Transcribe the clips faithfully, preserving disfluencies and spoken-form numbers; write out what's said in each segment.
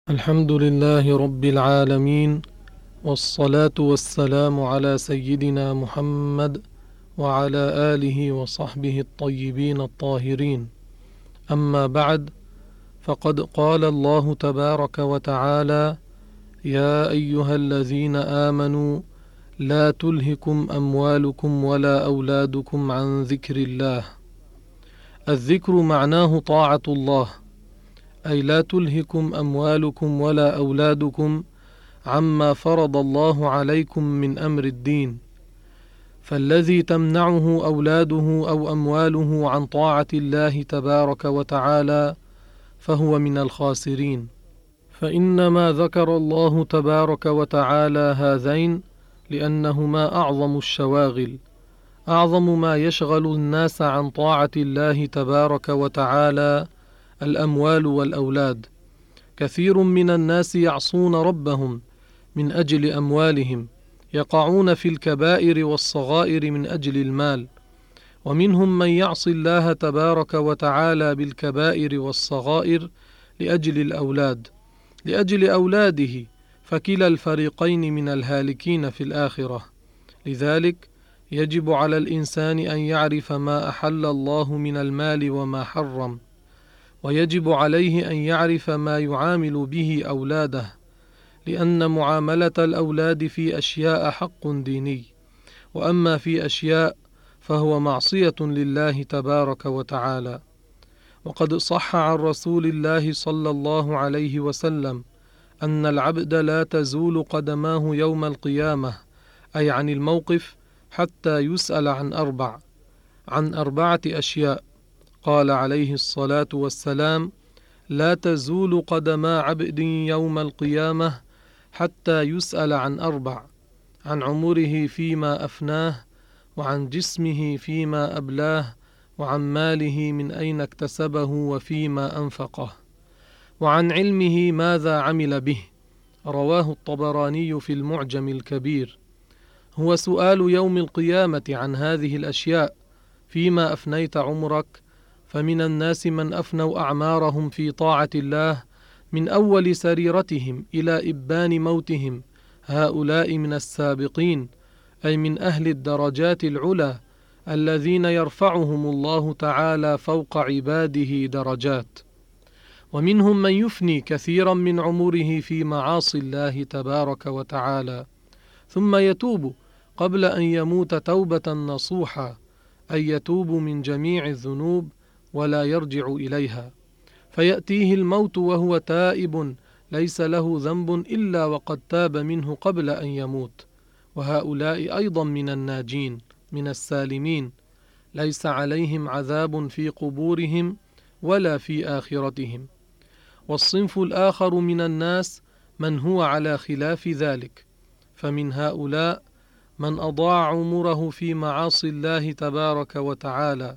الحمد لله رب العالمين، والصلاة والسلام على سيدنا محمد وعلى آله وصحبه الطيبين الطاهرين. أما بعد، فقد قال الله تبارك وتعالى: يا أيها الذين آمنوا لا تلهكم أموالكم ولا أولادكم عن ذكر الله. الذكر معناه طاعة الله، أي لا تلهكم أموالكم ولا أولادكم عما فرض الله عليكم من أمر الدين، فالذي تمنعه أولاده أو أمواله عن طاعة الله تبارك وتعالى فهو من الخاسرين. فإنما ذكر الله تبارك وتعالى هذين لأنهما أعظم الشواغل، أعظم ما يشغل الناس عن طاعة الله تبارك وتعالى الأموال والأولاد. كثير من الناس يعصون ربهم من أجل أموالهم، يقعون في الكبائر والصغائر من أجل المال، ومنهم من يعصي الله تبارك وتعالى بالكبائر والصغائر لأجل الأولاد لأجل أولاده، فكلا الفريقين من الهالكين في الآخرة. لذلك يجب على الإنسان أن يعرف ما أحل الله من المال وما حرم، ويجب عليه أن يعرف ما يعامل به أولاده، لأن معاملة الأولاد في أشياء حق ديني، وأما في أشياء فهو معصية لله تبارك وتعالى. وقد صح عن رسول الله صلى الله عليه وسلم أن العبد لا تزول قدماه يوم القيامة، أي عن الموقف، حتى يسأل عن أربع عن أربعة أشياء. قال عليه الصلاة والسلام: لا تزول قدما عبد يوم القيامة حتى يسأل عن أربع: عن عمره فيما أفناه، وعن جسمه فيما أبلاه، وعن ماله من أين اكتسبه وفيما أنفقه، وعن علمه ماذا عمل به. رواه الطبراني في المعجم الكبير. هو سؤال يوم القيامة عن هذه الأشياء: فيما أفنيت عمرك؟ فمن الناس من أفنوا أعمارهم في طاعة الله من أول سريرتهم إلى إبان موتهم، هؤلاء من السابقين، أي من أهل الدرجات العلى الذين يرفعهم الله تعالى فوق عباده درجات. ومنهم من يفني كثيرا من عمره في معاصي الله تبارك وتعالى، ثم يتوب قبل أن يموت توبة نصوحا، أي يتوب من جميع الذنوب ولا يرجع إليها، فيأتيه الموت وهو تائب ليس له ذنب إلا وقد تاب منه قبل أن يموت. وهؤلاء أيضا من الناجين، من السالمين، ليس عليهم عذاب في قبورهم ولا في آخرتهم. والصنف الآخر من الناس من هو على خلاف ذلك، فمن هؤلاء من أضاع عمره في معاصي الله تبارك وتعالى،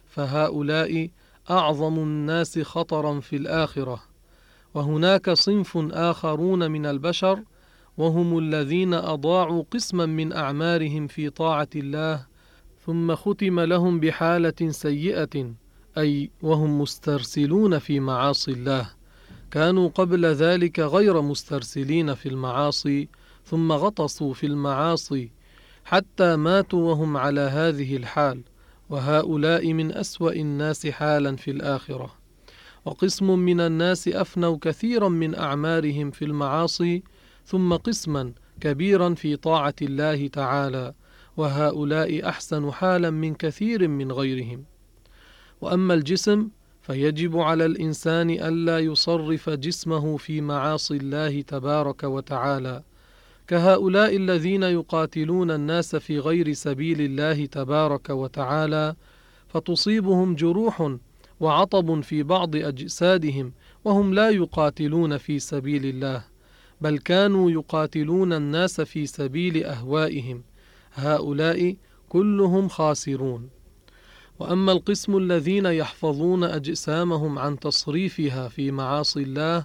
فهؤلاء أعظم الناس خطرا في الآخرة. وهناك صنف آخرون من البشر، وهم الذين أضاعوا قسما من أعمارهم في طاعة الله، ثم ختم لهم بحالة سيئة، أي وهم مسترسلون في معاصي الله. كانوا قبل ذلك غير مسترسلين في المعاصي، ثم غطسوا في المعاصي حتى ماتوا وهم على هذه الحال، وهؤلاء من أسوأ الناس حالا في الآخرة. وقسم من الناس أفنوا كثيرا من أعمارهم في المعاصي، ثم قسما كبيرا في طاعة الله تعالى، وهؤلاء أحسن حالا من كثير من غيرهم. وأما الجسم فيجب على الإنسان ألا يصرف جسمه في معاصي الله تبارك وتعالى، كهؤلاء الذين يقاتلون الناس في غير سبيل الله تبارك وتعالى، فتصيبهم جروح وعطب في بعض أجسادهم وهم لا يقاتلون في سبيل الله، بل كانوا يقاتلون الناس في سبيل أهوائهم. هؤلاء كلهم خاسرون. وأما القسم الذين يحفظون أجسامهم عن تصريفها في معاصي الله،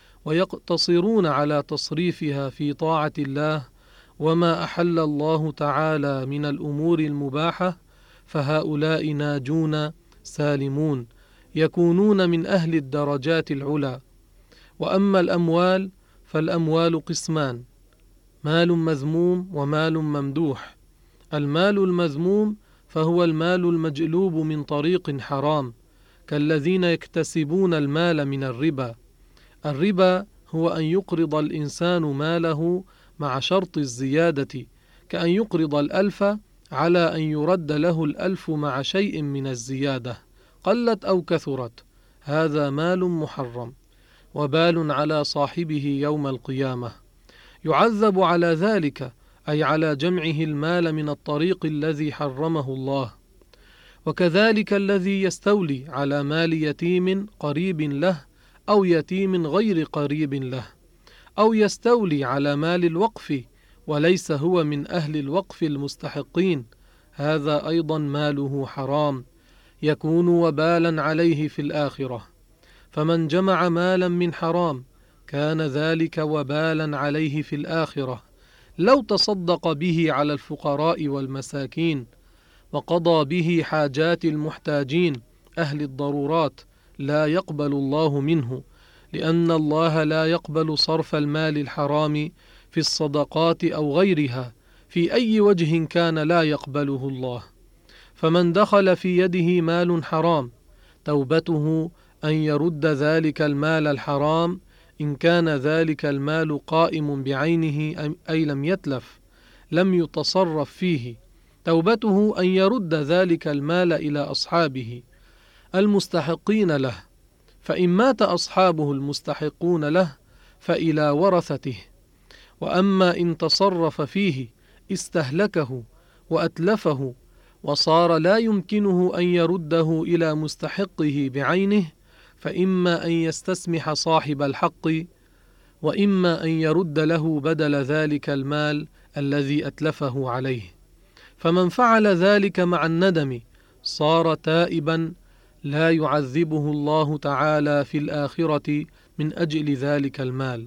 ويقتصرون على تصريفها في طاعة الله وما أحل الله تعالى من الأمور المباحة، فهؤلاء ناجون سالمون، يكونون من أهل الدرجات العلى. وأما الأموال فالأموال قسمان: مال مذموم ومال ممدوح. المال المذموم فهو المال المجلوب من طريق حرام، كالذين يكتسبون المال من الربا. الربا هو أن يقرض الإنسان ماله مع شرط الزيادة، كأن يقرض الألف على أن يرد له الألف مع شيء من الزيادة قلت أو كثرت. هذا مال محرم، وبال على صاحبه يوم القيامة، يعذب على ذلك، أي على جمعه المال من الطريق الذي حرمه الله. وكذلك الذي يستولي على مال يتيم قريب له أو يتيم غير قريب له، أو يستولي على مال الوقف وليس هو من أهل الوقف المستحقين، هذا أيضا ماله حرام، يكون وبالا عليه في الآخرة. فمن جمع مالا من حرام كان ذلك وبالا عليه في الآخرة، لو تصدق به على الفقراء والمساكين وقضى به حاجات المحتاجين أهل الضرورات لا يقبل الله منه، لأن الله لا يقبل صرف المال الحرام في الصدقات أو غيرها في أي وجه كان لا يقبله الله. فمن دخل في يده مال حرام توبته أن يرد ذلك المال الحرام إن كان ذلك المال قائم بعينه أي لم يتلف، لم يتصرف فيه، توبته أن يرد ذلك المال إلى أصحابه المستحقين له، فإن مات أصحابه المستحقون له فإلى ورثته. وأما إن تصرف فيه استهلكه وأتلفه وصار لا يمكنه أن يرده إلى مستحقه بعينه، فإما أن يستسمح صاحب الحق، وإما أن يرد له بدل ذلك المال الذي أتلفه عليه. فمن فعل ذلك مع الندم صار تائبا لا يعذبه الله تعالى في الآخرة من أجل ذلك المال.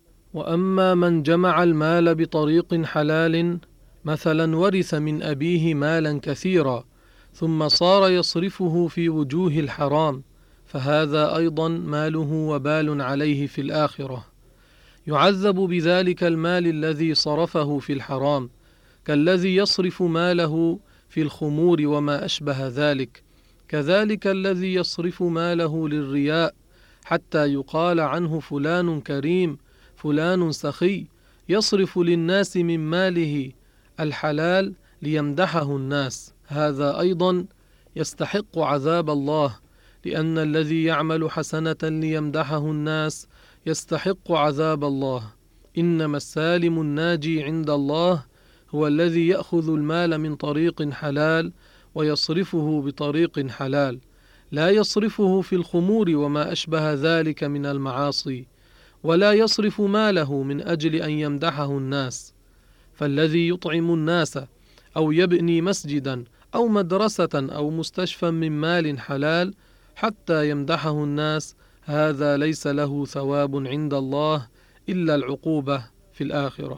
وأما من جمع المال بطريق حلال، مثلا ورث من أبيه مالا كثيرا ثم صار يصرفه في وجوه الحرام، فهذا أيضا ماله وبال عليه في الآخرة، يعذب بذلك المال الذي صرفه في الحرام، كالذي يصرف ماله في الخمور وما أشبه ذلك، كذلك الذي يصرف ماله للرياء حتى يقال عنه فلان كريم فلان سخي، يصرف للناس من ماله الحلال ليمدحه الناس، هذا أيضا يستحق عذاب الله، لأن الذي يعمل حسنة ليمدحه الناس يستحق عذاب الله. إنما السالم الناجي عند الله هو الذي يأخذ المال من طريق حلال ويصرفه بطريق حلال، لا يصرفه في الخمور وما أشبه ذلك من المعاصي، ولا يصرف ماله من أجل أن يمدحه الناس. فالذي يطعم الناس أو يبني مسجدا أو مدرسة أو مستشفى من مال حلال حتى يمدحه الناس، هذا ليس له ثواب عند الله إلا العقوبة في الآخرة.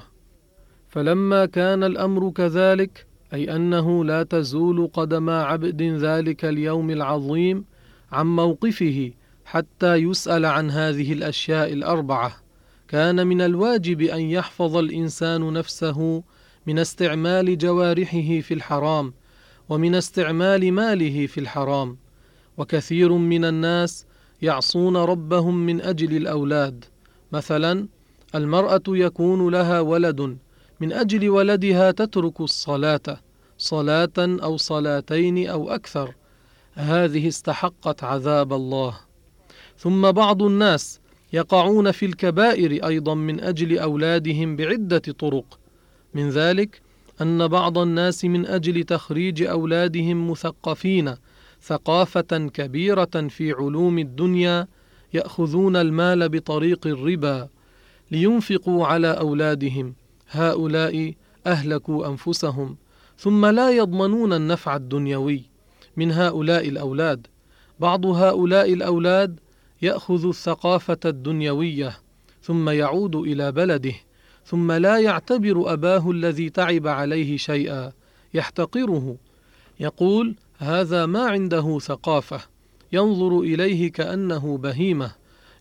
فلما كان الأمر كذلك، أي أنه لا تزول قدم عبد ذلك اليوم العظيم عن موقفه حتى يسأل عن هذه الأشياء الأربعة، كان من الواجب أن يحفظ الإنسان نفسه من استعمال جوارحه في الحرام ومن استعمال ماله في الحرام. وكثير من الناس يعصون ربهم من أجل الأولاد، مثلا المرأة يكون لها ولد، من أجل ولدها تترك الصلاة صلاة أو صلاتين أو أكثر، هذه استحقت عذاب الله. ثم بعض الناس يقعون في الكبائر أيضا من أجل أولادهم بعدة طرق، من ذلك أن بعض الناس من أجل تخريج أولادهم مثقفين ثقافة كبيرة في علوم الدنيا يأخذون المال بطريق الربا لينفقوا على أولادهم، هؤلاء أهلكوا أنفسهم، ثم لا يضمنون النفع الدنيوي من هؤلاء الأولاد. بعض هؤلاء الأولاد يأخذ الثقافة الدنيوية ثم يعود إلى بلده، ثم لا يعتبر أباه الذي تعب عليه شيئا، يحتقره، يقول هذا ما عنده ثقافة، ينظر إليه كأنه بهيمة،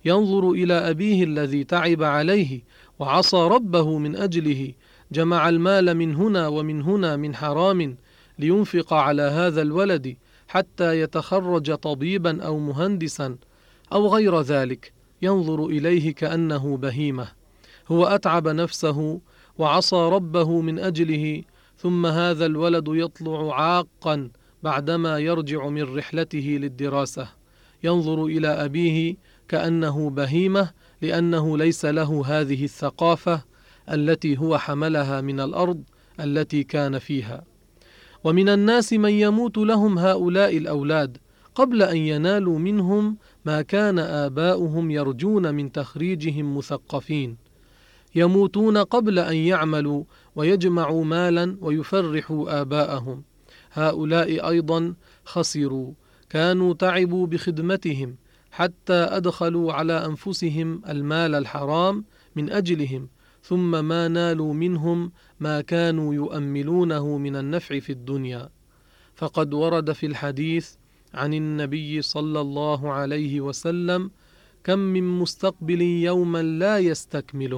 ينظر إلى أبيه الذي تعب عليه وعصى ربه من أجله، جمع المال من هنا ومن هنا من حرام لينفق على هذا الولد حتى يتخرج طبيبا أو مهندسا أو غير ذلك، ينظر إليه كأنه بهيمة. هو أتعب نفسه وعصى ربه من أجله، ثم هذا الولد يطلع عاقا بعدما يرجع من رحلته للدراسة، ينظر إلى أبيه كأنه بهيمة، لأنه ليس له هذه الثقافة التي هو حملها من الأرض التي كان فيها. ومن الناس من يموت لهم هؤلاء الأولاد قبل أن ينالوا منهم ما كان آباؤهم يرجون من تخريجهم مثقفين، يموتون قبل أن يعملوا ويجمعوا مالا ويفرحوا آباءهم. هؤلاء أيضا خسروا، كانوا تعبوا بخدمتهم حتى أدخلوا على أنفسهم المال الحرام من أجلهم، ثم ما نالوا منهم ما كانوا يؤملونه من النفع في الدنيا. فقد ورد في الحديث عن النبي صلى الله عليه وسلم: كم من مستقبل يوما لا يستكمله.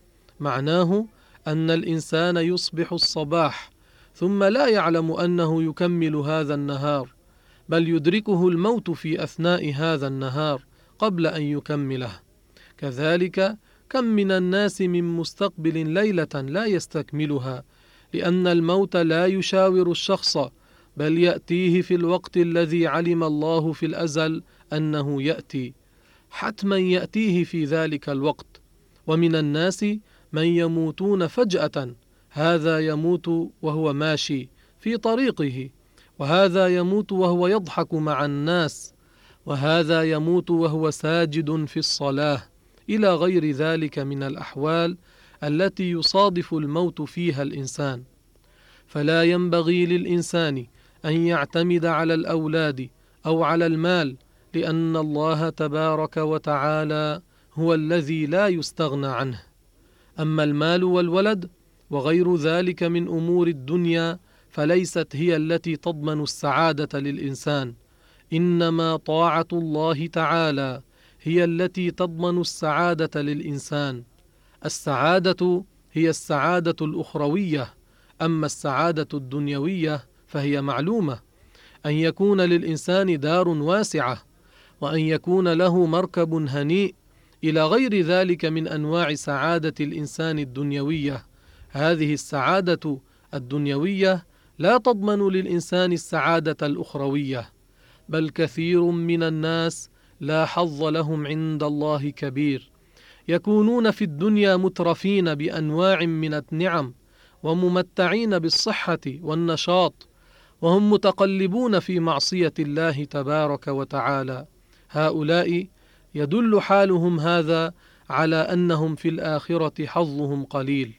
معناه أن الإنسان يصبح الصباح ثم لا يعلم أنه يكمل هذا النهار، بل يدركه الموت في أثناء هذا النهار قبل أن يكمله. كذلك كم من الناس من مستقبل ليلة لا يستكملها، لأن الموت لا يشاور الشخص، بل يأتيه في الوقت الذي علم الله في الأزل أنه يأتي، حتما يأتيه في ذلك الوقت. ومن الناس من يموتون فجأة، هذا يموت وهو ماشي في طريقه، وهذا يموت وهو يضحك مع الناس، وهذا يموت وهو ساجد في الصلاة، إلى غير ذلك من الأحوال التي يصادف الموت فيها الإنسان. فلا ينبغي للإنسان أن يعتمد على الأولاد أو على المال، لأن الله تبارك وتعالى هو الذي لا يستغنى عنه. أما المال والولد وغير ذلك من أمور الدنيا فليست هي التي تضمن السعادة للإنسان، إنما طاعة الله تعالى هي التي تضمن السعادة للإنسان. السعادة هي السعادة الأخروية، أما السعادة الدنيوية فهي معلومة: أن يكون للإنسان دار واسعة، وأن يكون له مركب هنيء، إلى غير ذلك من أنواع سعادة الإنسان الدنيوية. هذه السعادة الدنيوية لا تضمن للإنسان السعادة الأخروية، بل كثير من الناس لا حظ لهم عند الله كبير، يكونون في الدنيا مترفين بأنواع من النعم وممتعين بالصحة والنشاط، وهم متقلبون في معصية الله تبارك وتعالى. هؤلاء يدل حالهم هذا على أنهم في الآخرة حظهم قليل.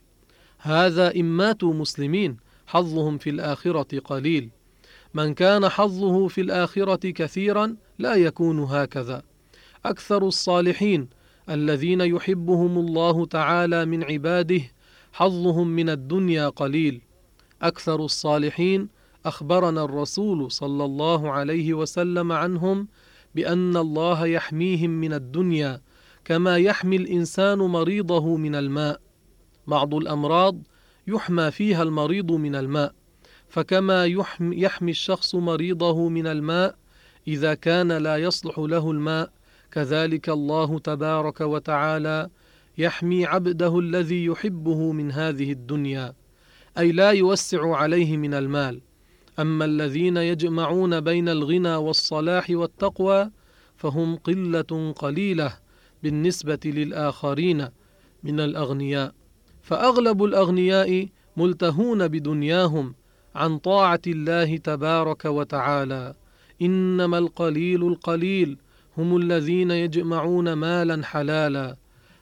هذا إن ماتوا مسلمين حظهم في الآخرة قليل. من كان حظه في الآخرة كثيرا لا يكون هكذا. أكثر الصالحين الذين يحبهم الله تعالى من عباده حظهم من الدنيا قليل. أكثر الصالحين أخبرنا الرسول صلى الله عليه وسلم عنهم بأن الله يحميهم من الدنيا كما يحمي الإنسان مريضه من الماء. بعض الأمراض يحمى فيها المريض من الماء، فكما يحمي, يحمي الشخص مريضه من الماء إذا كان لا يصلح له الماء، كذلك الله تبارك وتعالى يحمي عبده الذي يحبه من هذه الدنيا، أي لا يوسع عليه من المال. أما الذين يجمعون بين الغنى والصلاح والتقوى فهم قلة قليلة بالنسبة للآخرين من الأغنياء، فأغلب الأغنياء ملتهون بدنياهم عن طاعة الله تبارك وتعالى. إنما القليل القليل هم الذين يجمعون مالا حلالا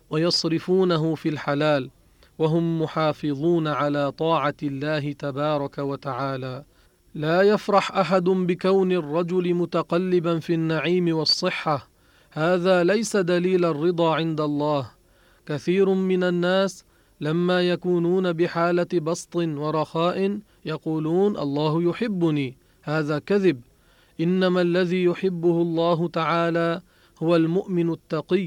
ويصرفونه في الحلال، وهم محافظون على طاعة الله تبارك وتعالى. لا يفرح أحد بكون الرجل متقلبا في النعيم والصحة، هذا ليس دليل الرضا عند الله. كثير من الناس لما يكونون بحالة بسط ورخاء يقولون الله يحبني، هذا كذب. إنما الذي يحبه الله تعالى هو المؤمن التقي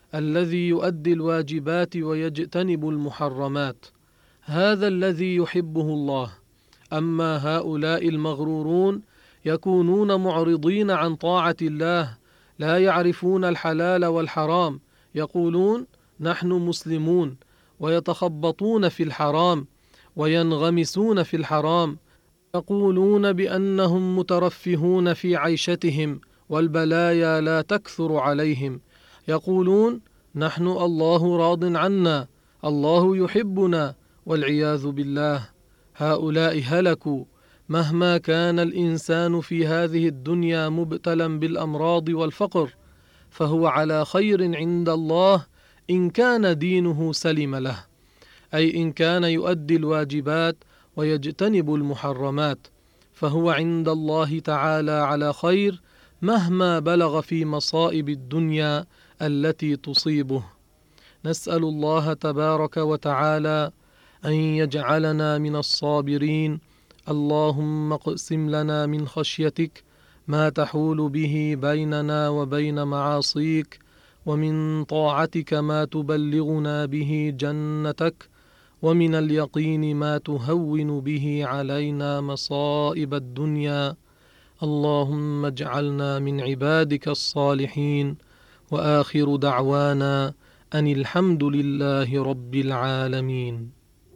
الذي يؤدي الواجبات ويجتنب المحرمات، هذا الذي يحبه الله. أما هؤلاء المغرورون يكونون معرضين عن طاعة الله، لا يعرفون الحلال والحرام، يقولون نحن مسلمون، ويتخبطون في الحرام وينغمسون في الحرام، يقولون بأنهم مترفهون في عيشتهم والبلايا لا تكثر عليهم، يقولون نحن الله راض عنا، الله يحبنا، والعياذ بالله. هؤلاء هلكوا. مهما كان الإنسان في هذه الدنيا مبتلا بالأمراض والفقر، فهو على خير عند الله إن كان دينه سلم له، أي إن كان يؤدي الواجبات ويجتنب المحرمات، فهو عند الله تعالى على خير مهما بلغ في مصائب الدنيا التي تصيبه. نسأل الله تبارك وتعالى أن يجعلنا من الصابرين. اللهم اقسم لنا من خشيتك ما تحول به بيننا وبين معاصيك، ومن طاعتك ما تبلغنا به جنتك، ومن اليقين ما تهون به علينا مصائب الدنيا. اللهم اجعلنا من عبادك الصالحين. وآخر دعوانا أن الحمد لله رب العالمين.